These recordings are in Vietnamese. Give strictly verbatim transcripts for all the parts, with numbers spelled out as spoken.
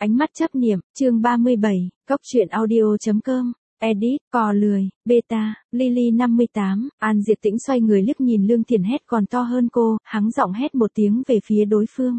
Ánh mắt chấp niệm, chương ba mươi bảy, Cóc truyện audio.com, edit, cò lười, beta, Lily năm mươi tám, An Diệp Tĩnh xoay người liếc nhìn Lương Thiển hét còn to hơn cô, hắng giọng hét một tiếng về phía đối phương.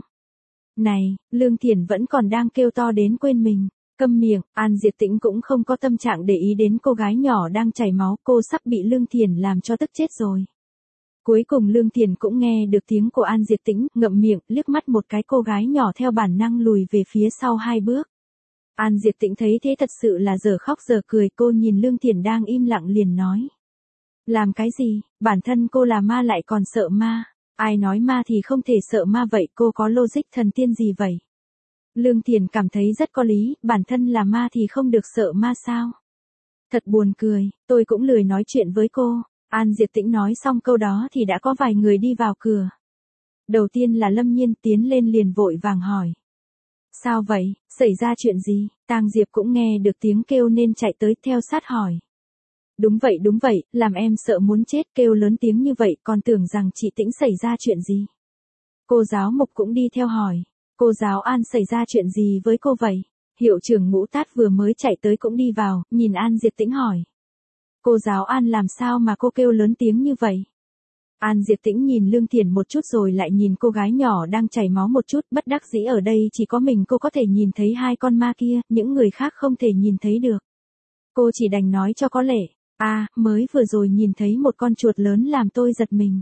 Này, Lương Thiển vẫn còn đang kêu to đến quên mình. Câm miệng, An Diệp Tĩnh cũng không có tâm trạng để ý đến cô gái nhỏ đang chảy máu, cô sắp bị Lương Thiển làm cho tức chết rồi. Cuối cùng Lương Thiển cũng nghe được tiếng của An Diệp Tĩnh, ngậm miệng, liếc mắt một cái cô gái nhỏ theo bản năng lùi về phía sau hai bước. An Diệp Tĩnh thấy thế thật sự là giờ khóc giờ cười, cô nhìn Lương Thiển đang im lặng liền nói. Làm cái gì, bản thân cô là ma lại còn sợ ma, ai nói ma thì không thể sợ ma vậy, cô có logic thần tiên gì vậy? Lương Thiển cảm thấy rất có lý, bản thân là ma thì không được sợ ma sao? Thật buồn cười, tôi cũng lười nói chuyện với cô. An Diệp Tĩnh nói xong câu đó thì đã có vài người đi vào cửa. Đầu tiên là Lâm Nhiên tiến lên liền vội vàng hỏi. Sao vậy, xảy ra chuyện gì? Tang Diệp cũng nghe được tiếng kêu nên chạy tới theo sát hỏi. Đúng vậy đúng vậy, làm em sợ muốn chết, kêu lớn tiếng như vậy còn tưởng rằng chị Tĩnh xảy ra chuyện gì. Cô giáo Mục cũng đi theo hỏi. Cô giáo An xảy ra chuyện gì với cô vậy? Hiệu trưởng Ngũ Tát vừa mới chạy tới cũng đi vào, nhìn An Diệp Tĩnh hỏi. Cô giáo An làm sao mà cô kêu lớn tiếng như vậy? An Diệp Tĩnh nhìn Lương Thiển một chút rồi lại nhìn cô gái nhỏ đang chảy máu một chút, bất đắc dĩ ở đây chỉ có mình cô có thể nhìn thấy hai con ma kia, những người khác không thể nhìn thấy được. Cô chỉ đành nói cho có lệ, à, mới vừa rồi nhìn thấy một con chuột lớn làm tôi giật mình.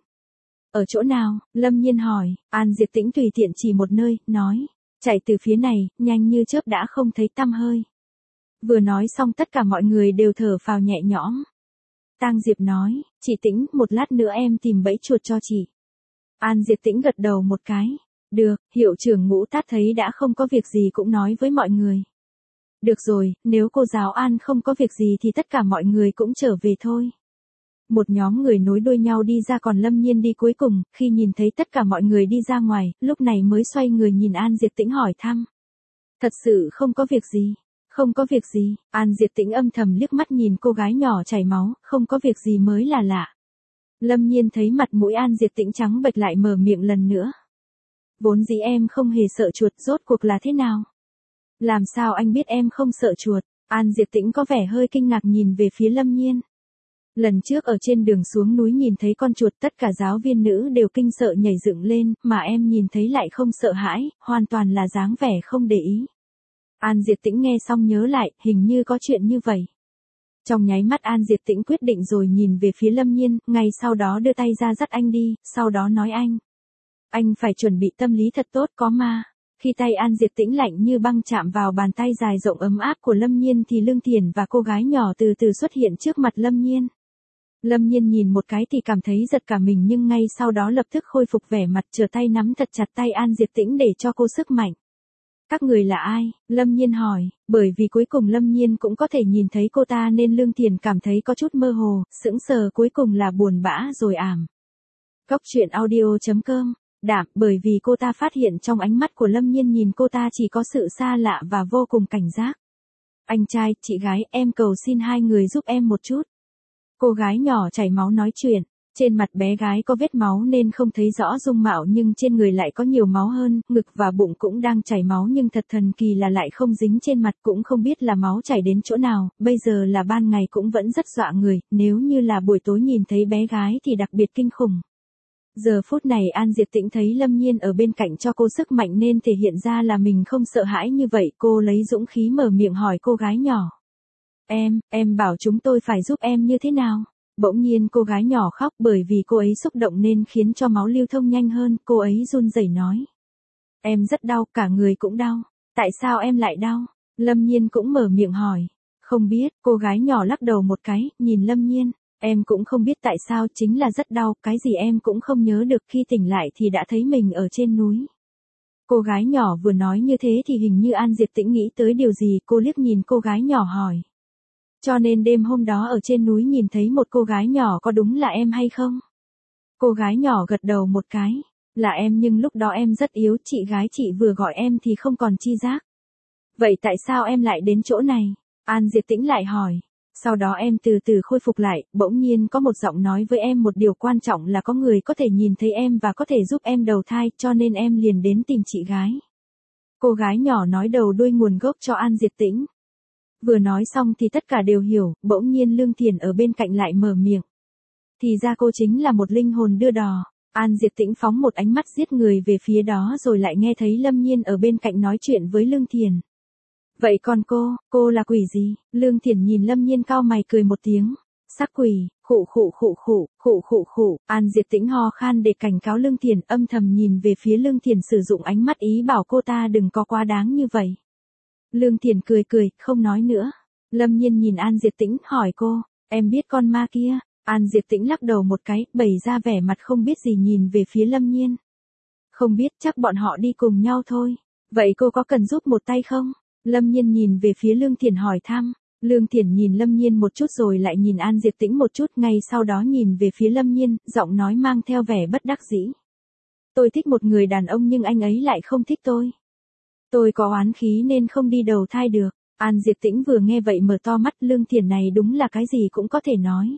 Ở chỗ nào? Lâm Nhiên hỏi. An Diệp Tĩnh tùy tiện chỉ một nơi, nói. Chạy từ phía này, nhanh như chớp đã không thấy tăm hơi. Vừa nói xong tất cả mọi người đều thở phào nhẹ nhõm. Tang Diệp nói, chị Tĩnh, một lát nữa em tìm bẫy chuột cho chị. An Diệp Tĩnh gật đầu một cái. Được, hiệu trưởng Ngũ Tát thấy đã không có việc gì cũng nói với mọi người. Được rồi, nếu cô giáo An không có việc gì thì tất cả mọi người cũng trở về thôi. Một nhóm người nối đuôi nhau đi ra còn Lâm Nhiên đi cuối cùng, khi nhìn thấy tất cả mọi người đi ra ngoài, lúc này mới xoay người nhìn An Diệp Tĩnh hỏi thăm. Thật sự không có việc gì. Không có việc gì, An Diệp Tĩnh âm thầm liếc mắt nhìn cô gái nhỏ chảy máu, không có việc gì mới là lạ. Lâm Nhiên thấy mặt mũi An Diệp Tĩnh trắng bệch lại mở miệng lần nữa. Vốn dĩ em không hề sợ chuột, rốt cuộc là thế nào? Làm sao anh biết em không sợ chuột? An Diệp Tĩnh có vẻ hơi kinh ngạc nhìn về phía Lâm Nhiên. Lần trước ở trên đường xuống núi nhìn thấy con chuột tất cả giáo viên nữ đều kinh sợ nhảy dựng lên, mà em nhìn thấy lại không sợ hãi, hoàn toàn là dáng vẻ không để ý. An Diệp Tĩnh nghe xong nhớ lại, hình như có chuyện như vậy. Trong nháy mắt An Diệp Tĩnh quyết định rồi nhìn về phía Lâm Nhiên, ngay sau đó đưa tay ra dắt anh đi, sau đó nói anh. Anh phải chuẩn bị tâm lý thật tốt, có ma. Khi tay An Diệp Tĩnh lạnh như băng chạm vào bàn tay dài rộng ấm áp của Lâm Nhiên thì Lương Thiển và cô gái nhỏ từ từ xuất hiện trước mặt Lâm Nhiên. Lâm Nhiên nhìn một cái thì cảm thấy giật cả mình nhưng ngay sau đó lập tức khôi phục vẻ mặt trở tay nắm thật chặt tay An Diệp Tĩnh để cho cô sức mạnh. Các người là ai? Lâm Nhiên hỏi, bởi vì cuối cùng Lâm Nhiên cũng có thể nhìn thấy cô ta nên Lương Thiển cảm thấy có chút mơ hồ, sững sờ cuối cùng là buồn bã rồi ảm. Cóc truyện audio.com, đạm bởi vì cô ta phát hiện trong ánh mắt của Lâm Nhiên nhìn cô ta chỉ có sự xa lạ và vô cùng cảnh giác. Anh trai, chị gái, em cầu xin hai người giúp em một chút. Cô gái nhỏ chảy máu nói chuyện. Trên mặt bé gái có vết máu nên không thấy rõ dung mạo nhưng trên người lại có nhiều máu hơn, ngực và bụng cũng đang chảy máu nhưng thật thần kỳ là lại không dính trên mặt, cũng không biết là máu chảy đến chỗ nào, bây giờ là ban ngày cũng vẫn rất dọa người, nếu như là buổi tối nhìn thấy bé gái thì đặc biệt kinh khủng. Giờ phút này An Diệp Tĩnh thấy Lâm Nhiên ở bên cạnh cho cô sức mạnh nên thể hiện ra là mình không sợ hãi như vậy, cô lấy dũng khí mở miệng hỏi cô gái nhỏ. Em, em bảo chúng tôi phải giúp em như thế nào? Bỗng nhiên cô gái nhỏ khóc bởi vì cô ấy xúc động nên khiến cho máu lưu thông nhanh hơn, cô ấy run rẩy nói. Em rất đau, cả người cũng đau. Tại sao em lại đau? Lâm Nhiên cũng mở miệng hỏi. Không biết, cô gái nhỏ lắc đầu một cái, nhìn Lâm Nhiên. Em cũng không biết tại sao, chính là rất đau, cái gì em cũng không nhớ được, khi tỉnh lại thì đã thấy mình ở trên núi. Cô gái nhỏ vừa nói như thế thì hình như An Diệp Tĩnh nghĩ tới điều gì, cô liếc nhìn cô gái nhỏ hỏi. Cho nên đêm hôm đó ở trên núi nhìn thấy một cô gái nhỏ có đúng là em hay không? Cô gái nhỏ gật đầu một cái. Là em nhưng lúc đó em rất yếu, chị gái chị vừa gọi em thì không còn chi giác. Vậy tại sao em lại đến chỗ này? An Diệp Tĩnh lại hỏi. Sau đó em từ từ khôi phục lại, bỗng nhiên có một giọng nói với em một điều quan trọng là có người có thể nhìn thấy em và có thể giúp em đầu thai cho nên em liền đến tìm chị gái. Cô gái nhỏ nói đầu đuôi nguồn gốc cho An Diệp Tĩnh. Vừa nói xong thì tất cả đều hiểu, bỗng nhiên Lương Thiền ở bên cạnh lại mở miệng. Thì ra cô chính là một linh hồn đưa đò. An Diệp Tĩnh phóng một ánh mắt giết người về phía đó rồi lại nghe thấy Lâm Nhiên ở bên cạnh nói chuyện với Lương Thiền. Vậy còn cô, cô là quỷ gì? Lương Thiền nhìn Lâm Nhiên cau mày cười một tiếng. Sắc quỷ, khụ khụ khụ khụ, khụ khụ khụ. An Diệp Tĩnh ho khan để cảnh cáo Lương Thiền, âm thầm nhìn về phía Lương Thiền sử dụng ánh mắt ý bảo cô ta đừng có quá đáng như vậy. Lương Thiền cười cười, không nói nữa. Lâm Nhiên nhìn An Diệp Tĩnh, hỏi cô, em biết con ma kia? An Diệp Tĩnh lắc đầu một cái, bày ra vẻ mặt không biết gì nhìn về phía Lâm Nhiên. Không biết, chắc bọn họ đi cùng nhau thôi. Vậy cô có cần giúp một tay không? Lâm Nhiên nhìn về phía Lương Thiền hỏi thăm. Lương Thiền nhìn Lâm Nhiên một chút rồi lại nhìn An Diệp Tĩnh một chút, ngay sau đó nhìn về phía Lâm Nhiên, giọng nói mang theo vẻ bất đắc dĩ. Tôi thích một người đàn ông nhưng anh ấy lại không thích tôi. Tôi có oán khí nên không đi đầu thai được. An Diệp Tĩnh vừa nghe vậy mở to mắt, Lương Thiền này đúng là cái gì cũng có thể nói.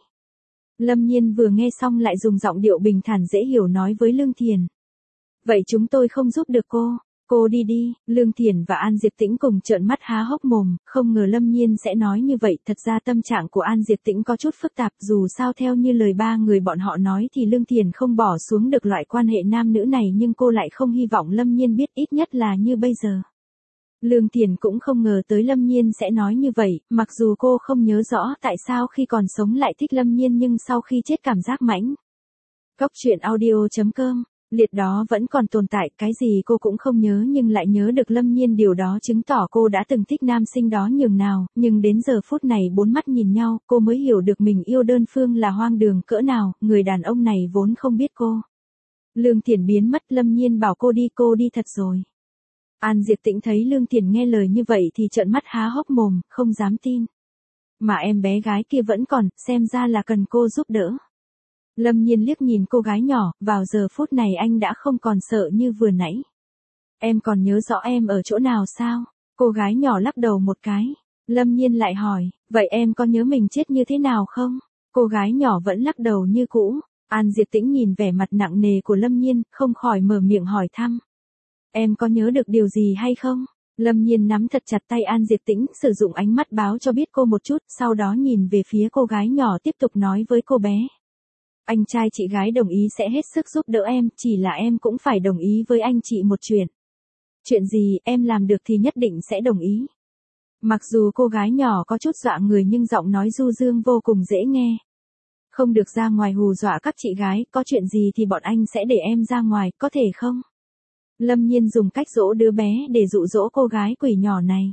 Lâm Nhiên vừa nghe xong lại dùng giọng điệu bình thản dễ hiểu nói với Lương Thiền. Vậy chúng tôi không giúp được cô. Cô đi đi. Lương Thiền và An Diệp Tĩnh cùng trợn mắt há hốc mồm, không ngờ Lâm Nhiên sẽ nói như vậy. Thật ra tâm trạng của An Diệp Tĩnh có chút phức tạp, dù sao theo như lời ba người bọn họ nói thì Lương Thiền không bỏ xuống được loại quan hệ nam nữ này, nhưng cô lại không hy vọng Lâm Nhiên biết, ít nhất là như bây giờ. Lương Thiền cũng không ngờ tới Lâm Nhiên sẽ nói như vậy, mặc dù cô không nhớ rõ tại sao khi còn sống lại thích Lâm Nhiên nhưng sau khi chết cảm giác mãnh. Cốc truyện audio chấm com, liệt đó vẫn còn tồn tại, cái gì cô cũng không nhớ nhưng lại nhớ được Lâm Nhiên, điều đó chứng tỏ cô đã từng thích nam sinh đó nhường nào, nhưng đến giờ phút này bốn mắt nhìn nhau, cô mới hiểu được mình yêu đơn phương là hoang đường cỡ nào, người đàn ông này vốn không biết cô. Lương Thiền biến mất, Lâm Nhiên bảo cô đi, cô đi thật rồi. An Diệp Tĩnh thấy Lương Thiền nghe lời như vậy thì trợn mắt há hốc mồm, không dám tin. Mà em bé gái kia vẫn còn, xem ra là cần cô giúp đỡ. Lâm Nhiên liếc nhìn cô gái nhỏ, vào giờ phút này anh đã không còn sợ như vừa nãy. Em còn nhớ rõ em ở chỗ nào sao? Cô gái nhỏ lắc đầu một cái. Lâm Nhiên lại hỏi, vậy em có nhớ mình chết như thế nào không? Cô gái nhỏ vẫn lắc đầu như cũ. An Diệp Tĩnh nhìn vẻ mặt nặng nề của Lâm Nhiên, không khỏi mở miệng hỏi thăm. Em có nhớ được điều gì hay không? Lâm Nhiên nắm thật chặt tay An Diệp Tĩnh, sử dụng ánh mắt báo cho biết cô một chút, sau đó nhìn về phía cô gái nhỏ tiếp tục nói với cô bé. Anh trai chị gái đồng ý sẽ hết sức giúp đỡ em, chỉ là em cũng phải đồng ý với anh chị một chuyện. Chuyện gì em làm được thì nhất định sẽ đồng ý. Mặc dù cô gái nhỏ có chút dọa người nhưng giọng nói du dương vô cùng dễ nghe. Không được ra ngoài hù dọa các chị gái, có chuyện gì thì bọn anh sẽ để em ra ngoài, có thể không? Lâm Nhiên dùng cách dỗ đứa bé để dụ dỗ cô gái quỷ nhỏ này.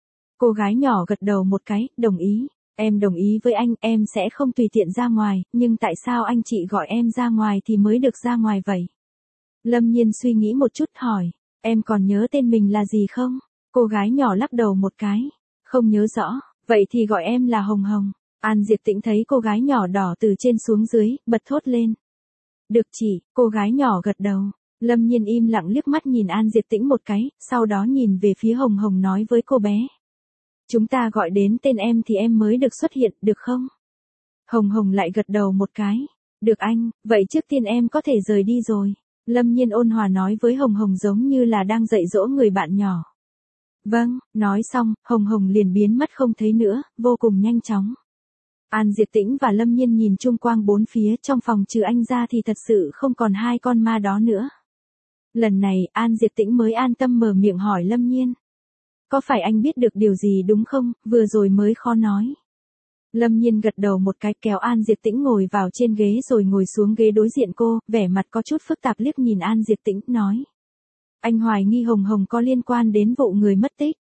Cô gái nhỏ gật đầu một cái, đồng ý. Em đồng ý với anh, em sẽ không tùy tiện ra ngoài, nhưng tại sao anh chị gọi em ra ngoài thì mới được ra ngoài vậy? Lâm Nhiên suy nghĩ một chút hỏi, em còn nhớ tên mình là gì không? Cô gái nhỏ lắc đầu một cái, không nhớ rõ, vậy thì gọi em là Hồng Hồng. An Diệp Tĩnh thấy cô gái nhỏ đỏ từ trên xuống dưới, bật thốt lên. Được chị, cô gái nhỏ gật đầu. Lâm Nhiên im lặng liếc mắt nhìn An Diệp Tĩnh một cái, sau đó nhìn về phía Hồng Hồng nói với cô bé. Chúng ta gọi đến tên em thì em mới được xuất hiện, được không? Hồng Hồng lại gật đầu một cái. Được anh, vậy trước tiên em có thể rời đi rồi. Lâm Nhiên ôn hòa nói với Hồng Hồng giống như là đang dạy dỗ người bạn nhỏ. Vâng, nói xong, Hồng Hồng liền biến mất không thấy nữa, vô cùng nhanh chóng. An Diệp Tĩnh và Lâm Nhiên nhìn chung quanh bốn phía, trong phòng trừ anh ra thì thật sự không còn hai con ma đó nữa. Lần này, An Diệp Tĩnh mới an tâm mở miệng hỏi Lâm Nhiên. Có phải anh biết được điều gì đúng không, vừa rồi mới khó nói. Lâm Nhiên gật đầu một cái, kéo An Diệp Tĩnh ngồi vào trên ghế rồi ngồi xuống ghế đối diện cô, vẻ mặt có chút phức tạp liếc nhìn An Diệp Tĩnh, nói. Anh hoài nghi Hồng Hồng có liên quan đến vụ người mất tích.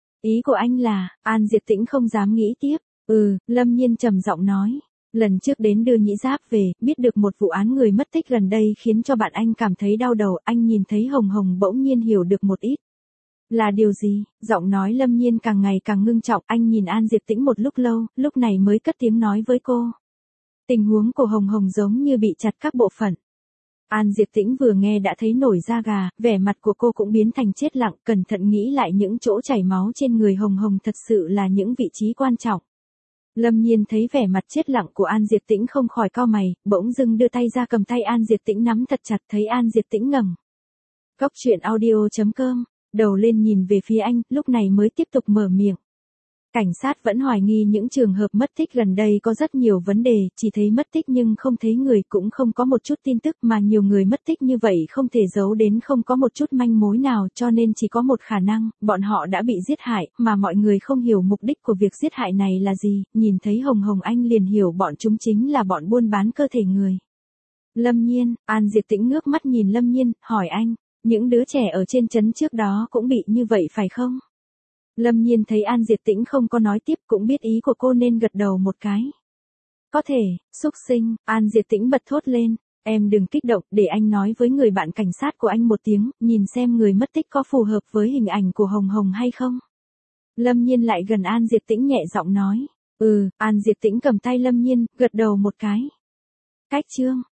Ý của anh là, An Diệp Tĩnh không dám nghĩ tiếp. Ừ, Lâm Nhiên trầm giọng nói. Lần trước đến đưa Nhĩ Giáp về, biết được một vụ án người mất tích gần đây khiến cho bạn anh cảm thấy đau đầu, anh nhìn thấy Hồng Hồng bỗng nhiên hiểu được một ít. Là điều gì? Giọng nói Lâm Nhiên càng ngày càng ngưng trọng, anh nhìn An Diệp Tĩnh một lúc lâu, lúc này mới cất tiếng nói với cô. Tình huống của Hồng Hồng giống như bị chặt các bộ phận. An Diệp Tĩnh vừa nghe đã thấy nổi da gà, vẻ mặt của cô cũng biến thành chết lặng, cẩn thận nghĩ lại những chỗ chảy máu trên người Hồng Hồng thật sự là những vị trí quan trọng. Lâm Nhiên thấy vẻ mặt chết lặng của An Diệp Tĩnh không khỏi cau mày, bỗng dưng đưa tay ra cầm tay An Diệp Tĩnh nắm thật chặt, thấy An Diệp Tĩnh ngẩng. Cốc truyện audio chấm com đầu lên nhìn về phía anh, lúc này mới tiếp tục mở miệng. Cảnh sát vẫn hoài nghi những trường hợp mất tích gần đây có rất nhiều vấn đề, chỉ thấy mất tích nhưng không thấy người, cũng không có một chút tin tức, mà nhiều người mất tích như vậy không thể giấu đến không có một chút manh mối nào, cho nên chỉ có một khả năng, bọn họ đã bị giết hại, mà mọi người không hiểu mục đích của việc giết hại này là gì, nhìn thấy Hồng Hồng anh liền hiểu bọn chúng chính là bọn buôn bán cơ thể người. Lâm Nhiên, An Diệp Tĩnh ngước mắt nhìn Lâm Nhiên, hỏi anh, những đứa trẻ ở trên trấn trước đó cũng bị như vậy phải không? Lâm Nhiên thấy An Diệp Tĩnh không có nói tiếp, cũng biết ý của cô nên gật đầu một cái. Có thể, xúc sinh, An Diệp Tĩnh bật thốt lên, em đừng kích động, để anh nói với người bạn cảnh sát của anh một tiếng, nhìn xem người mất tích có phù hợp với hình ảnh của Hồng Hồng hay không. Lâm Nhiên lại gần An Diệp Tĩnh nhẹ giọng nói, ừ, An Diệp Tĩnh cầm tay Lâm Nhiên, gật đầu một cái. Cách chương